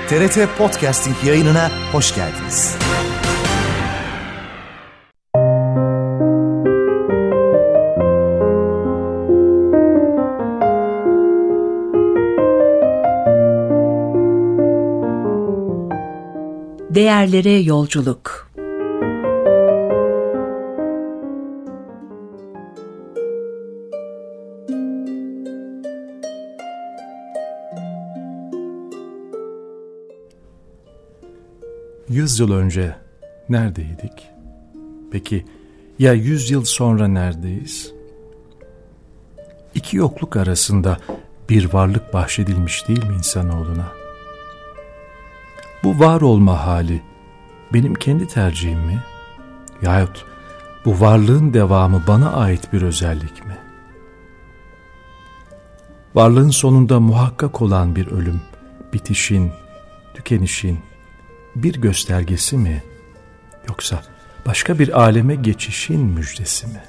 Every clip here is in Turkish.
TRT Podcasting yayınına hoş geldiniz. Değerlere yolculuk. Yüzyıl önce neredeydik? Peki ya 100 yıl sonra neredeyiz? İki yokluk arasında bir varlık bahşedilmiş değil mi insanoğluna? Bu var olma hali benim kendi tercihim mi? Yahut bu varlığın devamı bana ait bir özellik mi? Varlığın sonunda muhakkak olan bir ölüm, bitişin, tükenişin bir göstergesi mi? Yoksa başka bir aleme geçişin müjdesi mi?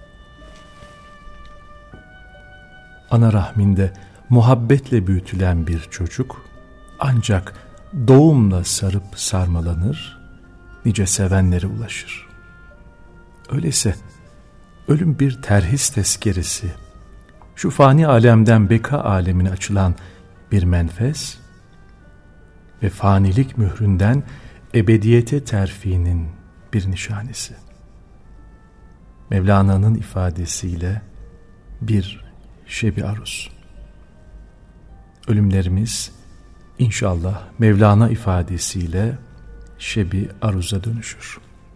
Ana rahminde muhabbetle büyütülen bir çocuk ancak doğumla sarıp sarmalanır, nice sevenlere ulaşır. Öyleyse ölüm bir terhis tezkeresi, şu fani alemden beka alemine açılan bir menfez ve fanilik mühründen ebediyete terfinin bir nişanesi. Mevlana'nın ifadesiyle bir şebi aruz. Ölümlerimiz İnşallah Mevlana ifadesiyle şebi aruza dönüşür.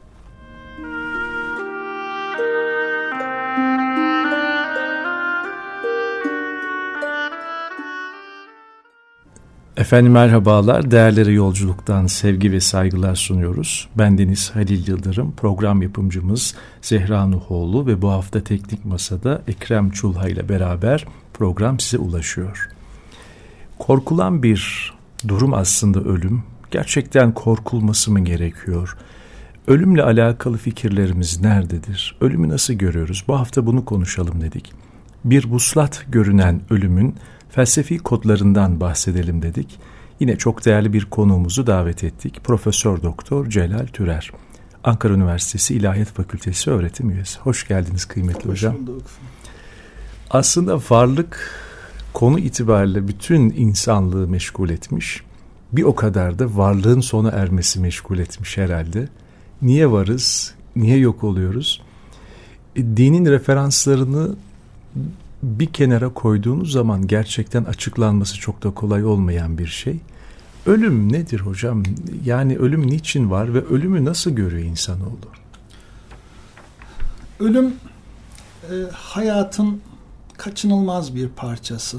Efendim merhabalar, değerlere yolculuktan sevgi ve saygılar sunuyoruz. Bendeniz Halil Yıldırım, program yapımcımız Zehra Nuhoğlu ve bu hafta Teknik Masa'da Ekrem Çulha ile beraber program size ulaşıyor. Korkulan bir durum aslında ölüm. Gerçekten korkulması mı gerekiyor? Ölümle alakalı fikirlerimiz nerededir? Ölümü nasıl görüyoruz? Bu hafta bunu konuşalım dedik. Bir vuslat görünen ölümün felsefi kodlarından bahsedelim dedik. Yine çok değerli bir konuğumuzu davet ettik. Profesör Doktor Celal Türer. Ankara Üniversitesi İlahiyat Fakültesi öğretim üyesi. Hoş geldiniz kıymetli hocam. Hoş bulduk. Aslında varlık konu itibariyle bütün insanlığı meşgul etmiş. Bir o kadar da varlığın sona ermesi meşgul etmiş herhalde. Niye varız? Niye yok oluyoruz? Dinin referanslarını bir kenara koyduğunuz zaman gerçekten açıklanması çok da kolay olmayan bir şey. Ölüm nedir hocam? Yani ölüm niçin var ve ölümü nasıl görüyor insanoğlu? Ölüm hayatın kaçınılmaz bir parçası.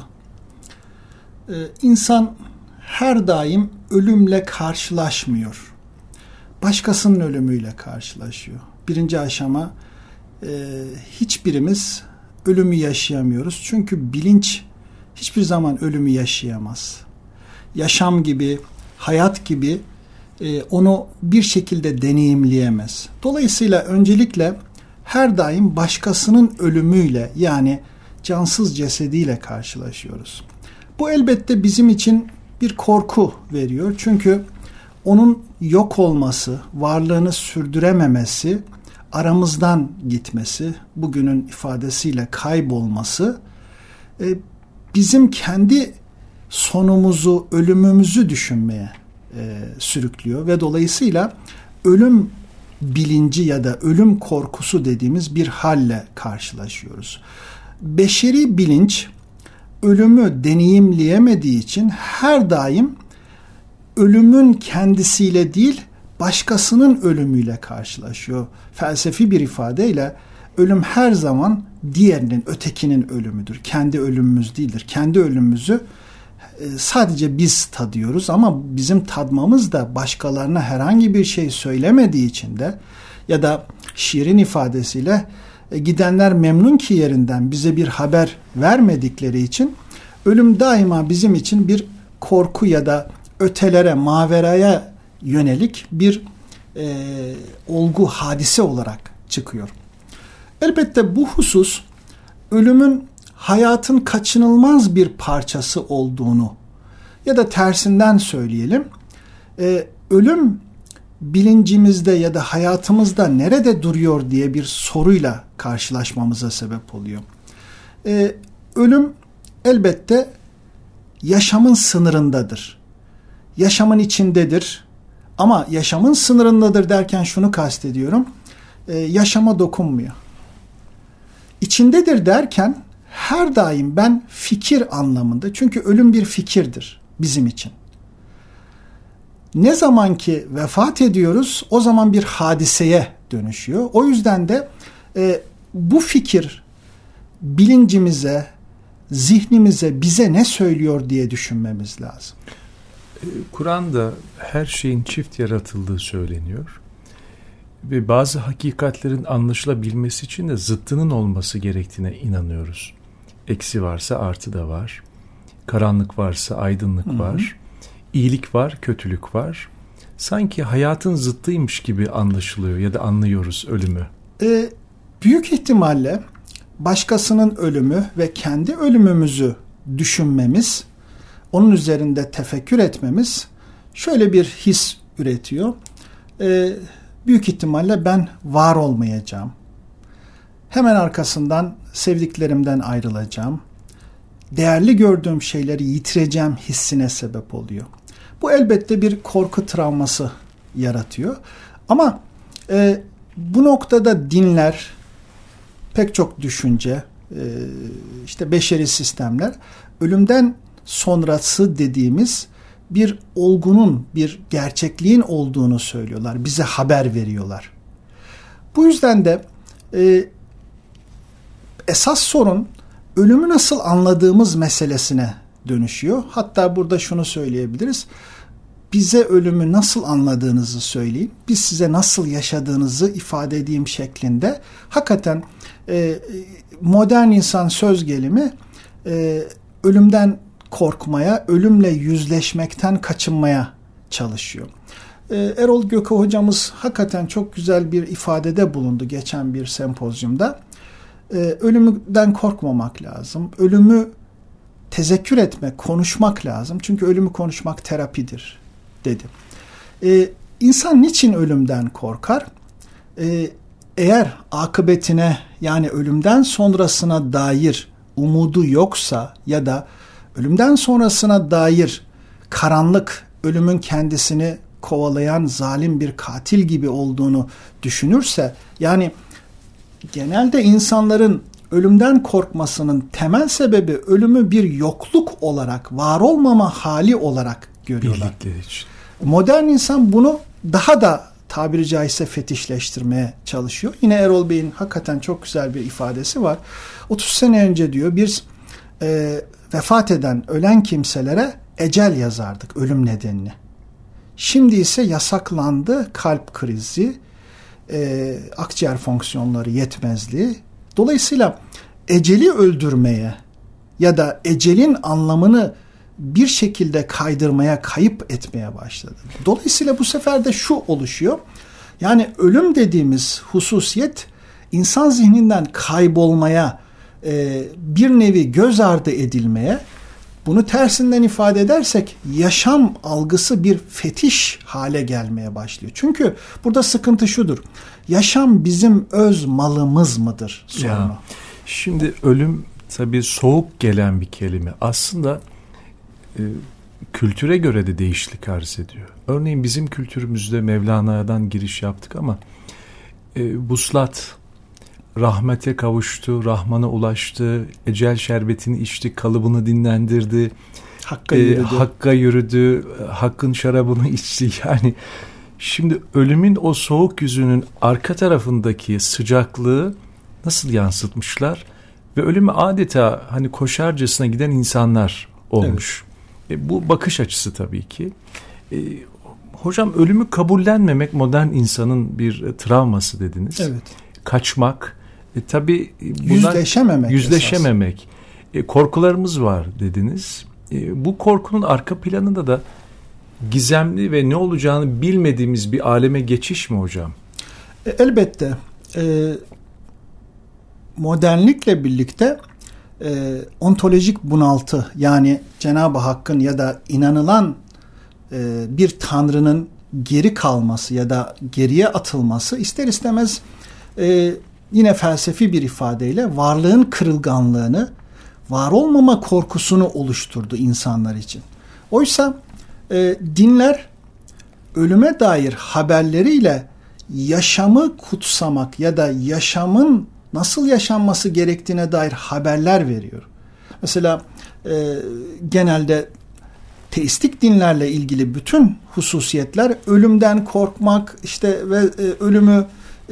İnsan her daim ölümle karşılaşmıyor. Başkasının ölümüyle karşılaşıyor. Birinci aşama hiçbirimiz ölümü yaşayamıyoruz. Çünkü bilinç hiçbir zaman ölümü yaşayamaz. Yaşam gibi, hayat gibi onu bir şekilde deneyimleyemez. Dolayısıyla öncelikle her daim başkasının ölümüyle yani cansız cesediyle karşılaşıyoruz. Bu elbette bizim için bir korku veriyor. Çünkü onun yok olması, varlığını sürdürememesi, aramızdan gitmesi, bugünün ifadesiyle kaybolması bizim kendi sonumuzu, ölümümüzü düşünmeye sürüklüyor ve dolayısıyla ölüm bilinci ya da ölüm korkusu dediğimiz bir halle karşılaşıyoruz. Beşeri bilinç ölümü deneyimleyemediği için her daim ölümün kendisiyle değil başkasının ölümüyle karşılaşıyor. Felsefi bir ifadeyle ölüm her zaman diğerinin, ötekinin ölümüdür. Kendi ölümümüz değildir. Kendi ölümümüzü sadece biz tadıyoruz ama bizim tadmamız da başkalarına herhangi bir şey söylemediği için de ya da şiirin ifadesiyle gidenler memnun ki yerinden bize bir haber vermedikleri için ölüm daima bizim için bir korku ya da ötelere, maveraya yönelik bir olgu, hadise olarak çıkıyor. Elbette bu husus ölümün hayatın kaçınılmaz bir parçası olduğunu Ya da tersinden söyleyelim, ölüm bilincimizde ya da hayatımızda nerede duruyor diye bir soruyla karşılaşmamıza sebep oluyor. Ölüm elbette yaşamın sınırındadır. Yaşamın içindedir. Ama yaşamın sınırındadır derken şunu kastediyorum. Yaşama dokunmuyor. İçindedir derken her daim ben fikir anlamında. Çünkü ölüm bir fikirdir bizim için. Ne zaman ki vefat ediyoruz o zaman bir hadiseye dönüşüyor. O yüzden de bu fikir bilincimize, zihnimize, bize ne söylüyor diye düşünmemiz lazım. Kur'an'da her şeyin çift yaratıldığı söyleniyor. Ve bazı hakikatlerin anlaşılabilmesi için de zıttının olması gerektiğine inanıyoruz. Eksi varsa artı da var. Karanlık varsa aydınlık var. İyilik var, kötülük var. Sanki hayatın zıttıymış gibi anlaşılıyor ya da anlıyoruz ölümü. Büyük ihtimalle başkasının ölümü ve kendi ölümümüzü düşünmemiz, onun üzerinde tefekkür etmemiz şöyle bir his üretiyor. Büyük ihtimalle ben var olmayacağım. Hemen arkasından sevdiklerimden ayrılacağım. Değerli gördüğüm şeyleri yitireceğim hissine sebep oluyor. Bu elbette bir korku travması yaratıyor. Ama bu noktada dinler, pek çok düşünce, işte beşeri sistemler ölümden sonrası dediğimiz bir olgunun, bir gerçekliğin olduğunu söylüyorlar. Bize haber veriyorlar. Bu yüzden de esas sorun ölümü nasıl anladığımız meselesine dönüşüyor. Hatta burada şunu söyleyebiliriz. Bize ölümü nasıl anladığınızı söyleyin. Biz size nasıl yaşadığınızı ifade edeyim şeklinde. Hakikaten modern insan söz gelimi ölümden korkmaya, ölümle yüzleşmekten kaçınmaya çalışıyor. Erol Göke hocamız hakikaten çok güzel bir ifadede bulundu geçen bir sempozyumda. Ölümden korkmamak lazım. Ölümü tezekkür etmek, konuşmak lazım. Çünkü ölümü konuşmak terapidir dedi. İnsan niçin ölümden korkar? Eğer akıbetine yani ölümden sonrasına dair umudu yoksa ya da ölümden sonrasına dair karanlık, ölümün kendisini kovalayan zalim bir katil gibi olduğunu düşünürse, yani genelde insanların ölümden korkmasının temel sebebi ölümü bir yokluk olarak, var olmama hali olarak görüyorlar. Bildikleri için. Modern insan bunu daha da tabiri caizse fetişleştirmeye çalışıyor. Yine Erol Bey'in hakikaten çok güzel bir ifadesi var. 30 sene önce diyor biz vefat eden, ölen kimselere ecel yazardık, ölüm nedenini. Şimdi ise yasaklandı kalp krizi, akciğer fonksiyonları yetmezliği. Dolayısıyla eceli öldürmeye ya da ecelin anlamını bir şekilde kaydırmaya, kayıp etmeye başladı. Dolayısıyla bu sefer de şu oluşuyor. Yani ölüm dediğimiz hususiyet insan zihninden kaybolmaya, bir nevi göz ardı edilmeye, bunu tersinden ifade edersek yaşam algısı bir fetiş hale gelmeye başlıyor. Çünkü burada sıkıntı şudur. Yaşam bizim öz malımız mıdır sorunu? Şimdi ölüm tabii soğuk gelen bir kelime. Aslında kültüre göre de değişiklik arz ediyor. Örneğin bizim kültürümüzde Mevlana'dan giriş yaptık ama vuslat, rahmete kavuştu, Rahman'a ulaştı, ecel şerbetini içti, kalıbını dinlendirdi, Hakka yürüdü, Hakk'ın şarabını içti. Yani şimdi ölümün o soğuk yüzünün arka tarafındaki sıcaklığı nasıl yansıtmışlar ve ölümü adeta hani koşarcasına giden insanlar olmuş. Evet. Bu bakış açısı tabii ki. Hocam ölümü kabullenmemek modern insanın bir travması dediniz. Evet. Kaçmak, tabii yüzleşememek, korkularımız var dediniz. Bu korkunun arka planında da gizemli ve ne olacağını bilmediğimiz bir aleme geçiş mi hocam? Elbette. Modernlikle birlikte ontolojik bunaltı, yani Cenab-ı Hakk'ın ya da inanılan bir tanrının geri kalması ya da geriye atılması ister istemez yine felsefi bir ifadeyle varlığın kırılganlığını, var olmama korkusunu oluşturdu insanlar için. Oysa dinler ölüme dair haberleriyle yaşamı kutsamak ya da yaşamın nasıl yaşanması gerektiğine dair haberler veriyor. Mesela genelde teistik dinlerle ilgili bütün hususiyetler ölümden korkmak, işte ve ölümü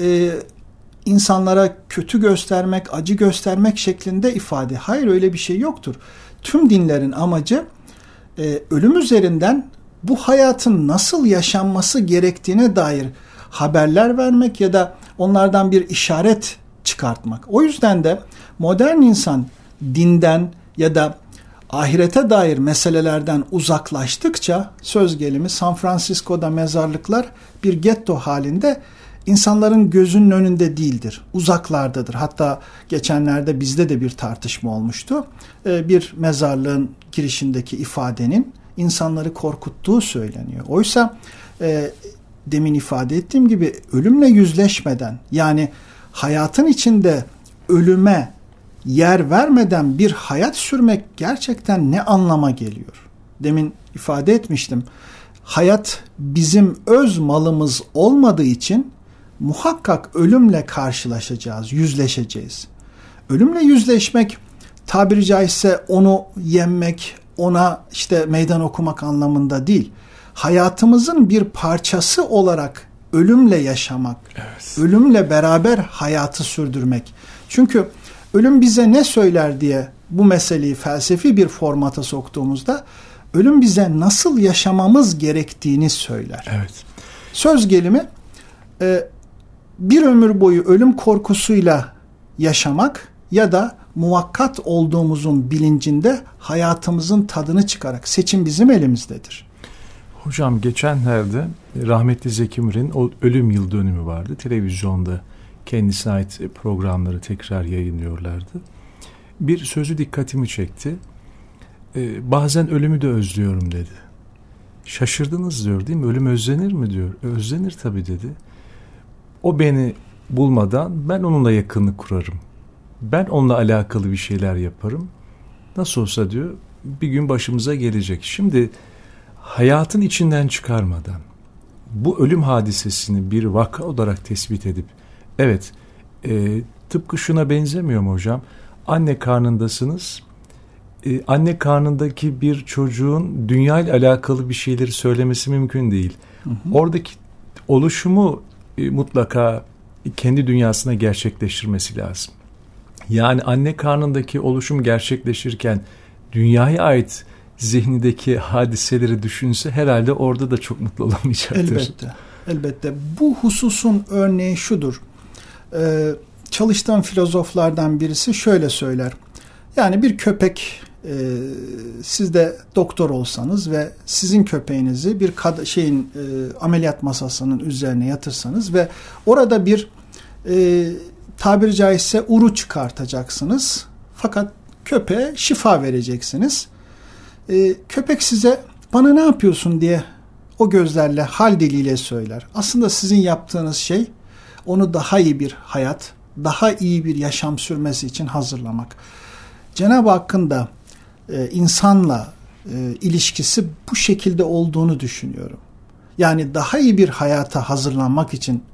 insanlara kötü göstermek, acı göstermek şeklinde ifade. Hayır, öyle bir şey yoktur. Tüm dinlerin amacı ölüm üzerinden bu hayatın nasıl yaşanması gerektiğine dair haberler vermek ya da onlardan bir işaret çıkartmak. O yüzden de modern insan dinden ya da ahirete dair meselelerden uzaklaştıkça, söz gelimi San Francisco'da mezarlıklar bir getto halinde insanların gözünün önünde değildir, uzaklardadır. Hatta geçenlerde bizde de bir tartışma olmuştu. Bir mezarlığın girişindeki ifadenin insanları korkuttuğu söyleniyor. Oysa demin ifade ettiğim gibi ölümle yüzleşmeden, yani hayatın içinde ölüme yer vermeden bir hayat sürmek gerçekten ne anlama geliyor? Demin ifade etmiştim. Hayat bizim öz malımız olmadığı için muhakkak ölümle karşılaşacağız, yüzleşeceğiz. Ölümle yüzleşmek, tabiri caizse onu yenmek, ona işte meydan okumak anlamında değil. Hayatımızın bir parçası olarak ölümle yaşamak, evet, ölümle beraber hayatı sürdürmek. Çünkü ölüm bize ne söyler diye bu meseleyi felsefi bir formata soktuğumuzda, ölüm bize nasıl yaşamamız gerektiğini söyler. Evet. Söz gelimi bir ömür boyu ölüm korkusuyla yaşamak ya da muvakkat olduğumuzun bilincinde hayatımızın tadını çıkarak, seçim bizim elimizdedir. Hocam geçenlerde rahmetli Zeki Müren'in o ölüm yıl dönümü vardı. Televizyonda kendisine ait programları tekrar yayınlıyorlardı. Bir sözü dikkatimi çekti. Bazen ölümü de özlüyorum dedi. Şaşırdınız diyor, değil mi? Ölüm özlenir mi diyor. Özlenir tabii dedi. O beni bulmadan ben onunla yakınlık kurarım. Ben onunla alakalı bir şeyler yaparım. Nasıl olsa diyor bir gün başımıza gelecek. Şimdi hayatın içinden çıkarmadan bu ölüm hadisesini bir vaka olarak tespit edip, evet, tıpkı şuna benzemiyor mu hocam? Anne karnındasınız. Anne karnındaki bir çocuğun dünya ile alakalı bir şeyleri söylemesi mümkün değil. Hı hı. Oradaki oluşumu mutlaka kendi dünyasına gerçekleştirmesi lazım. Yani anne karnındaki oluşum gerçekleşirken dünyaya ait zihnindeki hadiseleri düşünse herhalde orada da çok mutlu olamayacaktır. Elbette. Elbette. Bu hususun örneği şudur. Çalıştığım filozoflardan birisi şöyle söyler. Yani bir köpek, siz de doktor olsanız ve sizin köpeğinizi bir ameliyat masasının üzerine yatırsanız ve orada bir tabiri caizse uru çıkartacaksınız. Fakat köpeğe şifa vereceksiniz. Köpek size bana ne yapıyorsun diye o gözlerle, hal diliyle söyler. Aslında sizin yaptığınız şey onu daha iyi bir hayat, daha iyi bir yaşam sürmesi için hazırlamak. Cenab-ı Hakk'ın da insanla ilişkisi bu şekilde olduğunu düşünüyorum. Yani daha iyi bir hayata hazırlanmak için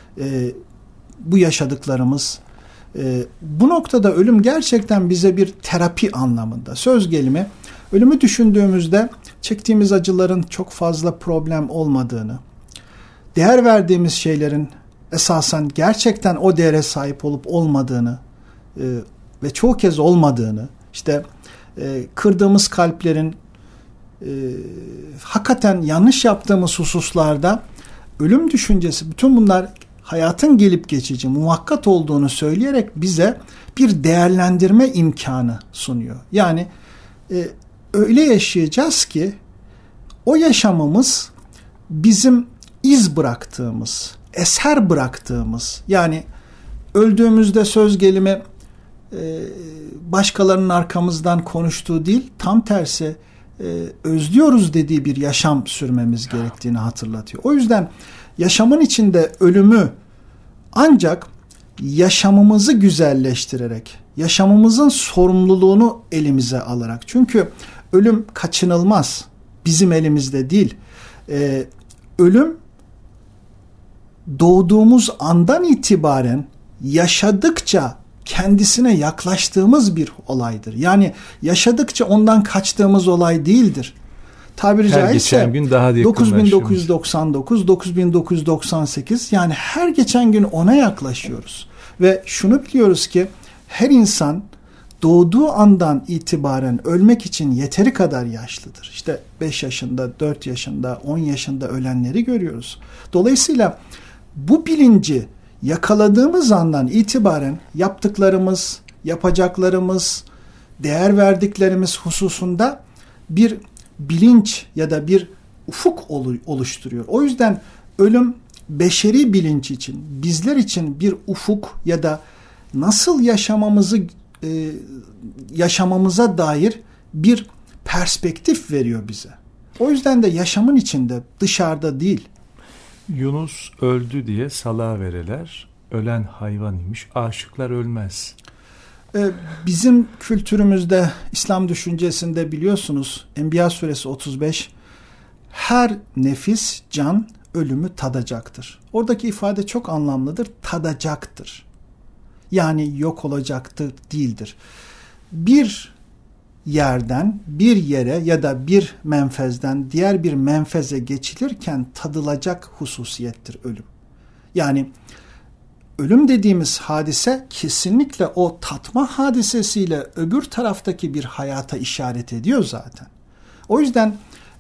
bu yaşadıklarımız, bu noktada ölüm gerçekten bize bir terapi anlamında. Söz gelimi ölümü düşündüğümüzde çektiğimiz acıların çok fazla problem olmadığını, değer verdiğimiz şeylerin esasen gerçekten o değere sahip olup olmadığını ve çoğu kez olmadığını, işte kırdığımız kalplerin hakikaten yanlış yaptığımız hususlarda ölüm düşüncesi, bütün bunlar hayatın gelip geçici, muvakkat olduğunu söyleyerek bize bir değerlendirme imkanı sunuyor. Yani öyle yaşayacağız ki o yaşamımız bizim iz bıraktığımız, eser bıraktığımız, yani öldüğümüzde söz gelimi başkalarının arkamızdan konuştuğu değil, tam tersi özlüyoruz dediği bir yaşam sürmemiz gerektiğini hatırlatıyor. O yüzden yaşamın içinde ölümü ancak yaşamımızı güzelleştirerek, yaşamımızın sorumluluğunu elimize alarak. Çünkü ölüm kaçınılmaz, bizim elimizde değil. Ölüm doğduğumuz andan itibaren yaşadıkça kendisine yaklaştığımız bir olaydır. Yani yaşadıkça ondan kaçtığımız olay değildir. Tabiri caizse 9999, 9998, yani her geçen gün ona yaklaşıyoruz. Ve şunu biliyoruz ki her insan doğduğu andan itibaren ölmek için yeteri kadar yaşlıdır. İşte 5 yaşında, 4 yaşında, 10 yaşında ölenleri görüyoruz. Dolayısıyla bu bilinci yakaladığımız andan itibaren yaptıklarımız, yapacaklarımız, değer verdiklerimiz hususunda bir bilinç ya da bir ufuk oluşturuyor. O yüzden ölüm beşeri bilinç için, bizler için bir ufuk ya da nasıl yaşamamıza dair bir perspektif veriyor bize. O yüzden de yaşamın içinde, dışarıda değil. Yunus öldü diye salağa vereler, ölen hayvan imiş, aşıklar ölmez. Bizim kültürümüzde, İslam düşüncesinde biliyorsunuz, Enbiya suresi 35, her nefis, can ölümü tadacaktır. Oradaki ifade çok anlamlıdır, tadacaktır. Yani yok olacaktır değildir. Bir yerden bir yere ya da bir menfezden diğer bir menfeze geçilirken tadılacak hususiyettir ölüm. Yani ölüm dediğimiz hadise kesinlikle o tatma hadisesiyle öbür taraftaki bir hayata işaret ediyor zaten. O yüzden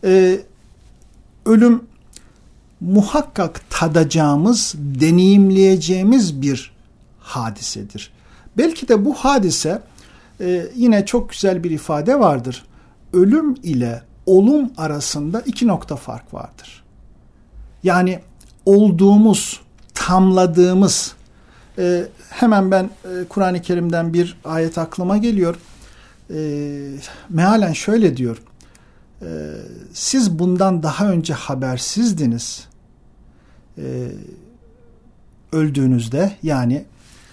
ölüm muhakkak tadacağımız, deneyimleyeceğimiz bir hadisedir. Belki de bu hadise yine çok güzel bir ifade vardır. Ölüm ile olum arasında 2 nokta fark vardır. Yani olduğumuz, tamladığımız, hemen ben Kur'an-ı Kerim'den bir ayet aklıma geliyor. Mealen şöyle diyor. Siz bundan daha önce habersizdiniz. Öldüğünüzde, yani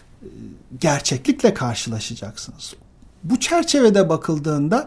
gerçeklikle karşılaşacaksınız. Bu çerçevede bakıldığında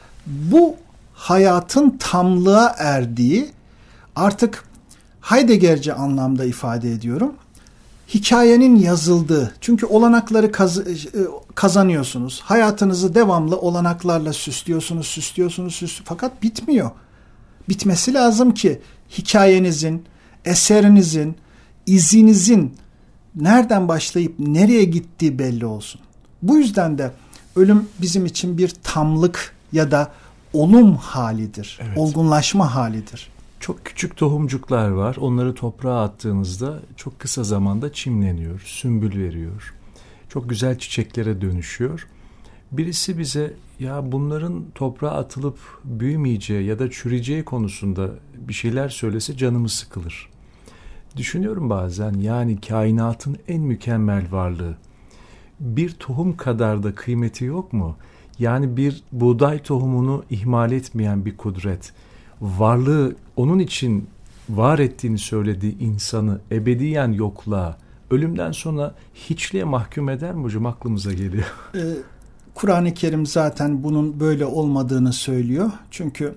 bu hayatın tamlığa erdiği, artık Heidegger'ce anlamda ifade ediyorum, hikayenin yazıldığı, çünkü olanakları kazanıyorsunuz. Hayatınızı devamlı olanaklarla süslüyorsunuz, fakat bitmiyor. Bitmesi lazım ki hikayenizin, eserinizin, izinizin nereden başlayıp nereye gittiği belli olsun. Bu yüzden de ölüm bizim için bir tamlık ya da olum halidir, evet. Olgunlaşma halidir. Çok küçük tohumcuklar var. Onları toprağa attığınızda çok kısa zamanda çimleniyor, sümbül veriyor. Çok güzel çiçeklere dönüşüyor. Birisi bize ya bunların toprağa atılıp büyümeyeceği ya da çürüyeceği konusunda bir şeyler söylese canımız sıkılır. Düşünüyorum bazen, yani kainatın en mükemmel varlığı, bir tohum kadar da kıymeti yok mu? Yani bir buğday tohumunu ihmal etmeyen bir kudret, varlığı onun için var ettiğini söylediği insanı ebediyen yokluğa, ölümden sonra hiçliğe mahkum eder mi hocam? Aklımıza geliyor. Kur'an-ı Kerim zaten bunun böyle olmadığını söylüyor. Çünkü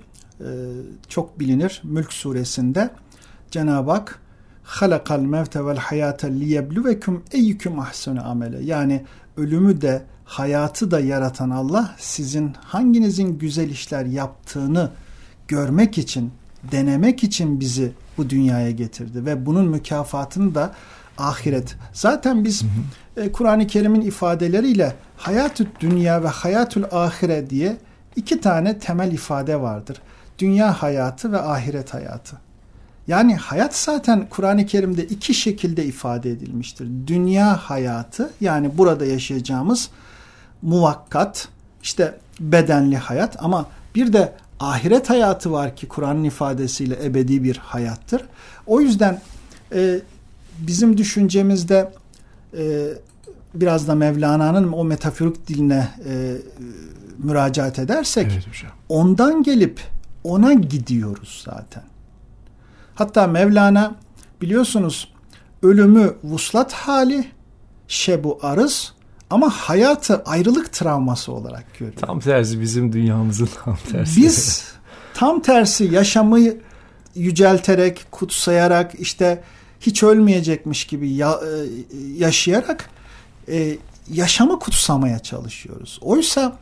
çok bilinir, Mülk suresinde Cenab-ı Hak halakal mevte vel hayate liyebluvekum eyyukum ahsenu amele, yani ölümü de hayatı da yaratan Allah sizin hanginizin güzel işler yaptığını görmek için, denemek için bizi bu dünyaya getirdi ve bunun mükafatını da ahiret. Zaten biz Kur'an-ı Kerim'in ifadeleriyle hayatü dünya ve hayatül ahire diye 2 tane temel ifade vardır. Dünya hayatı ve ahiret hayatı. Yani hayat zaten Kur'an-ı Kerim'de 2 şekilde ifade edilmiştir. Dünya hayatı, yani burada yaşayacağımız muvakkat, işte bedenli hayat, ama bir de ahiret hayatı var ki Kur'an'ın ifadesiyle ebedi bir hayattır. O yüzden bizim düşüncemizde biraz da Mevlana'nın o metaforik diline müracaat edersek, evet hocam, ondan gelip ona gidiyoruz zaten. Hatta Mevlana biliyorsunuz ölümü vuslat hali, şebu arız, ama hayatı ayrılık travması olarak görüyor. Tam tersi bizim dünyamızın tam tersi. Biz tam tersi yaşamı yücelterek, kutsayarak, işte hiç ölmeyecekmiş gibi yaşayarak yaşamı kutsamaya çalışıyoruz. Oysa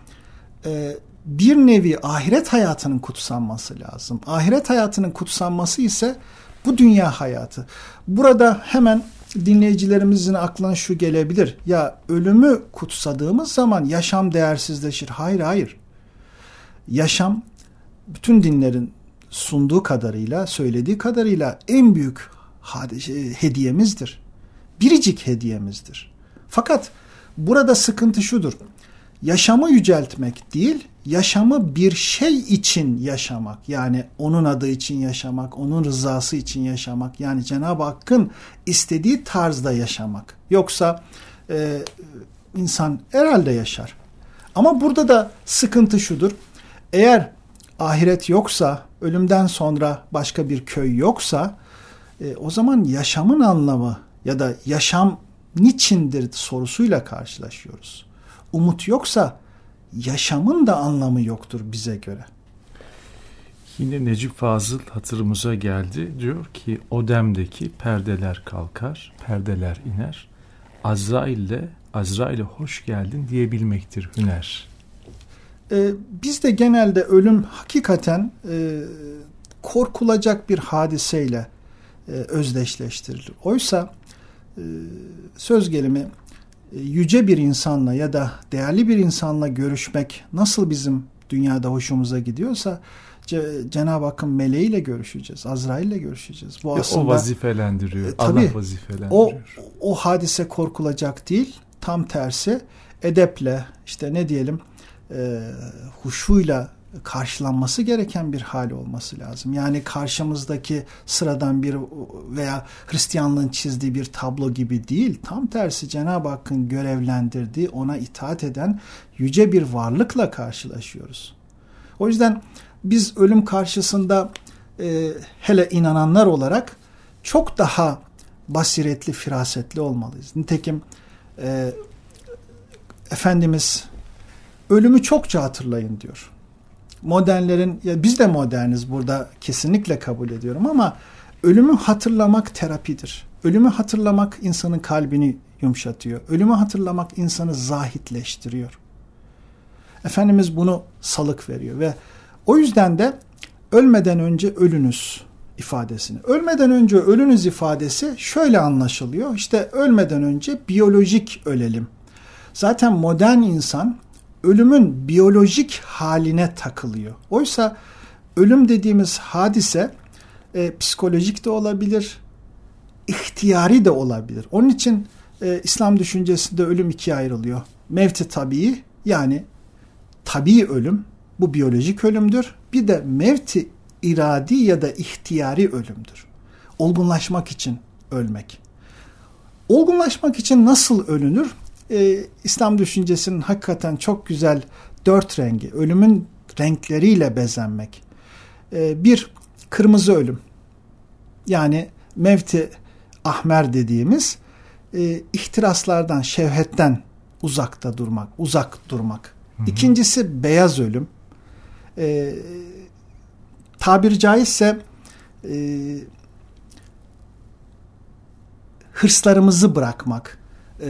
bir nevi ahiret hayatının kutsanması lazım. Ahiret hayatının kutsanması ise bu dünya hayatı. Burada hemen dinleyicilerimizin aklına şu gelebilir: ya ölümü kutsadığımız zaman yaşam değersizleşir. Hayır, hayır. Yaşam bütün dinlerin sunduğu kadarıyla, söylediği kadarıyla en büyük hediyemizdir. Biricik hediyemizdir. Fakat burada sıkıntı şudur: yaşamı yüceltmek değil, yaşamı bir şey için yaşamak. Yani onun adı için yaşamak, onun rızası için yaşamak. Yani Cenab-ı Hakk'ın istediği tarzda yaşamak. Yoksa insan herhalde yaşar. Ama burada da sıkıntı şudur: eğer ahiret yoksa, ölümden sonra başka bir köy yoksa, o zaman yaşamın anlamı ya da yaşam niçindir sorusuyla karşılaşıyoruz. Umut yoksa yaşamın da anlamı yoktur bize göre. Yine Necip Fazıl hatırımıza geldi. Diyor ki o demdeki perdeler kalkar, perdeler iner. Azrail'e hoş geldin diyebilmektir hüner. Bizde genelde ölüm hakikaten korkulacak bir hadiseyle özdeşleştirilir. Oysa söz gelimi yüce bir insanla ya da değerli bir insanla görüşmek nasıl bizim dünyada hoşumuza gidiyorsa, Cenab-ı Hakk'ın meleğiyle görüşeceğiz, Azrail'le görüşeceğiz. Bu aslında o vazifelendiriyor. Tabii, Allah vazifelendiriyor. O hadise korkulacak değil, tam tersi edeple, işte ne diyelim, huşuyla karşılanması gereken bir hal olması lazım. Yani karşımızdaki sıradan bir veya Hristiyanlığın çizdiği bir tablo gibi değil. Tam tersi Cenab-ı Hakk'ın görevlendirdiği, ona itaat eden yüce bir varlıkla karşılaşıyoruz. O yüzden biz ölüm karşısında hele inananlar olarak çok daha basiretli, firasetli olmalıyız. Nitekim Efendimiz ölümü çokça hatırlayın diyor. Modernlerin, ya biz de moderniz burada, kesinlikle kabul ediyorum, ama ölümü hatırlamak terapidir. Ölümü hatırlamak insanın kalbini yumuşatıyor. Ölümü hatırlamak insanı zahitleştiriyor. Efendimiz bunu salık veriyor ve o yüzden de ölmeden önce ölünüz ifadesini. Ölmeden önce ölünüz ifadesi şöyle anlaşılıyor: İşte ölmeden önce biyolojik ölelim. Zaten modern insan ölümün biyolojik haline takılıyor. Oysa ölüm dediğimiz hadise psikolojik de olabilir, ihtiyari de olabilir. Onun için İslam düşüncesinde ölüm ikiye ayrılıyor. Mevt-i tabii, yani tabii ölüm, bu biyolojik ölümdür. Bir de mevt-i iradi ya da ihtiyari ölümdür. Olgunlaşmak için ölmek. Olgunlaşmak için nasıl ölünür? İslam düşüncesinin hakikaten çok güzel 4 rengi, ölümün renkleriyle bezenmek. Bir, kırmızı ölüm. Yani mevt-i ahmer dediğimiz ihtiraslardan, şehvetten uzak durmak. İkincisi beyaz ölüm. Tabiri caizse hırslarımızı bırakmak.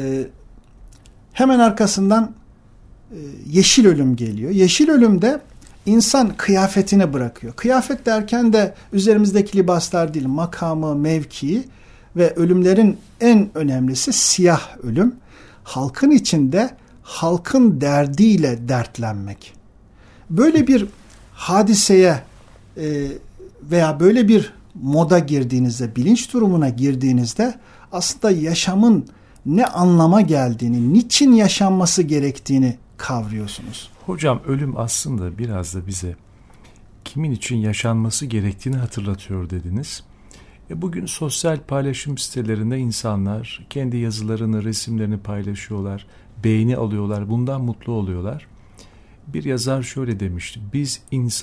Hemen arkasından yeşil ölüm geliyor. Yeşil ölümde insan kıyafetini bırakıyor. Kıyafet derken de üzerimizdeki libaslar değil, makamı, mevkii ve ölümlerin en önemlisi siyah ölüm. Halkın içinde halkın derdiyle dertlenmek. Böyle bir hadiseye veya böyle bir moda girdiğinizde, bilinç durumuna girdiğinizde aslında yaşamın ne anlama geldiğini, niçin yaşanması gerektiğini kavruyorsunuz. Hocam ölüm aslında biraz da bize kimin için yaşanması gerektiğini hatırlatıyor dediniz. Bugün sosyal paylaşım sitelerinde insanlar kendi yazılarını, resimlerini paylaşıyorlar, beğeni alıyorlar, bundan mutlu oluyorlar. Bir yazar şöyle demişti: biz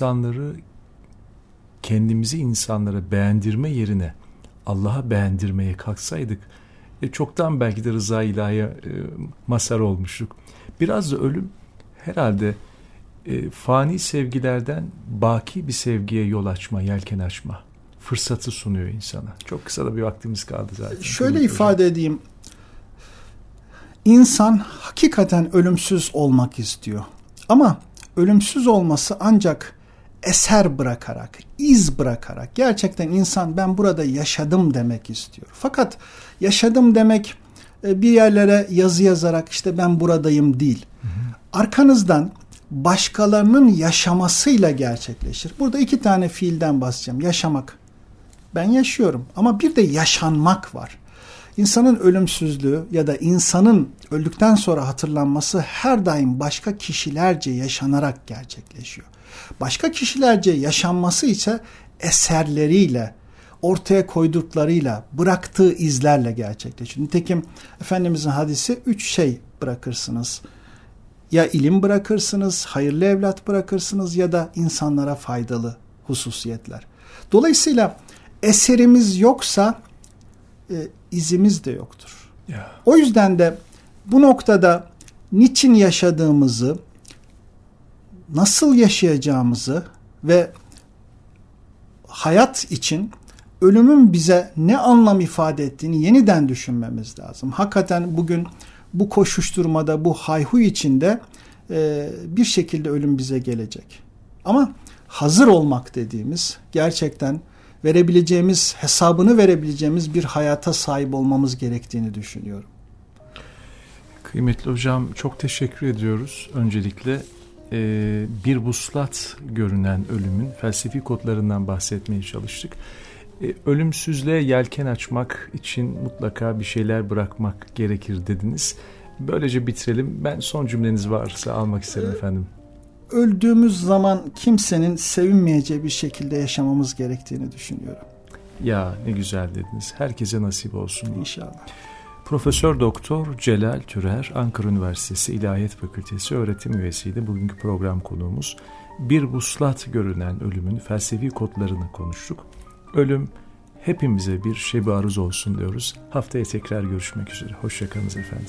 kendimizi insanlara beğendirme yerine Allah'a beğendirmeye kalksaydık çoktan belki de rıza-i ilahiye mazhar olmuştuk. Biraz da ölüm herhalde fani sevgilerden baki bir sevgiye yol açma, yelken açma fırsatı sunuyor insana. Çok kısa da bir vaktimiz kaldı zaten. Şöyle ifade edeyim. İnsan hakikaten ölümsüz olmak istiyor. Ama ölümsüz olması ancak eser bırakarak, iz bırakarak. Gerçekten insan ben burada yaşadım demek istiyor. Fakat yaşadım demek bir yerlere yazı yazarak işte ben buradayım değil. Arkanızdan başkalarının yaşamasıyla gerçekleşir. Burada 2 tane fiilden bahsedeceğim. Yaşamak. Ben yaşıyorum ama bir de yaşanmak var. İnsanın ölümsüzlüğü ya da insanın öldükten sonra hatırlanması her daim başka kişilerce yaşanarak gerçekleşiyor. Başka kişilerce yaşanması ise eserleriyle, ortaya koyduklarıyla, bıraktığı izlerle gerçekleşiyor. Nitekim Efendimizin hadisi 3 şey bırakırsınız. Ya ilim bırakırsınız, hayırlı evlat bırakırsınız ya da insanlara faydalı hususiyetler. Dolayısıyla eserimiz yoksa izimiz de yoktur. Ya. O yüzden de bu noktada niçin yaşadığımızı, nasıl yaşayacağımızı ve hayat için ölümün bize ne anlam ifade ettiğini yeniden düşünmemiz lazım. Hakikaten bugün bu koşuşturmada, bu hayhuy içinde bir şekilde ölüm bize gelecek. Ama hazır olmak dediğimiz, gerçekten hesabını verebileceğimiz bir hayata sahip olmamız gerektiğini düşünüyorum. Kıymetli hocam, çok teşekkür ediyoruz. Öncelikle bir vuslat görünen ölümün felsefi kodlarından bahsetmeye çalıştık. Ölümsüzlüğe yelken açmak için mutlaka bir şeyler bırakmak gerekir dediniz. Böylece bitirelim. Ben son cümleniz varsa almak isterim efendim. Öldüğümüz zaman kimsenin sevinmeyeceği bir şekilde yaşamamız gerektiğini düşünüyorum. Ya ne güzel dediniz. Herkese nasip olsun. İnşallah. Profesör Doktor Celal Türer, Ankara Üniversitesi İlahiyat Fakültesi öğretim üyesiydi. Bugünkü program konuğumuz. Bir vuslat görünen ölümün felsefi kodlarını konuştuk. Ölüm hepimize bir şebi aruz olsun diyoruz. Haftaya tekrar görüşmek üzere. Hoşçakalınız efendim.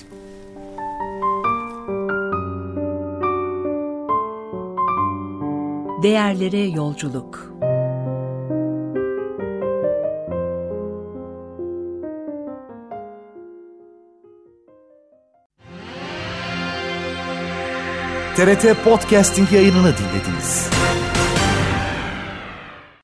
Değerlere yolculuk. TRT Podcasting yayınını dinlediniz.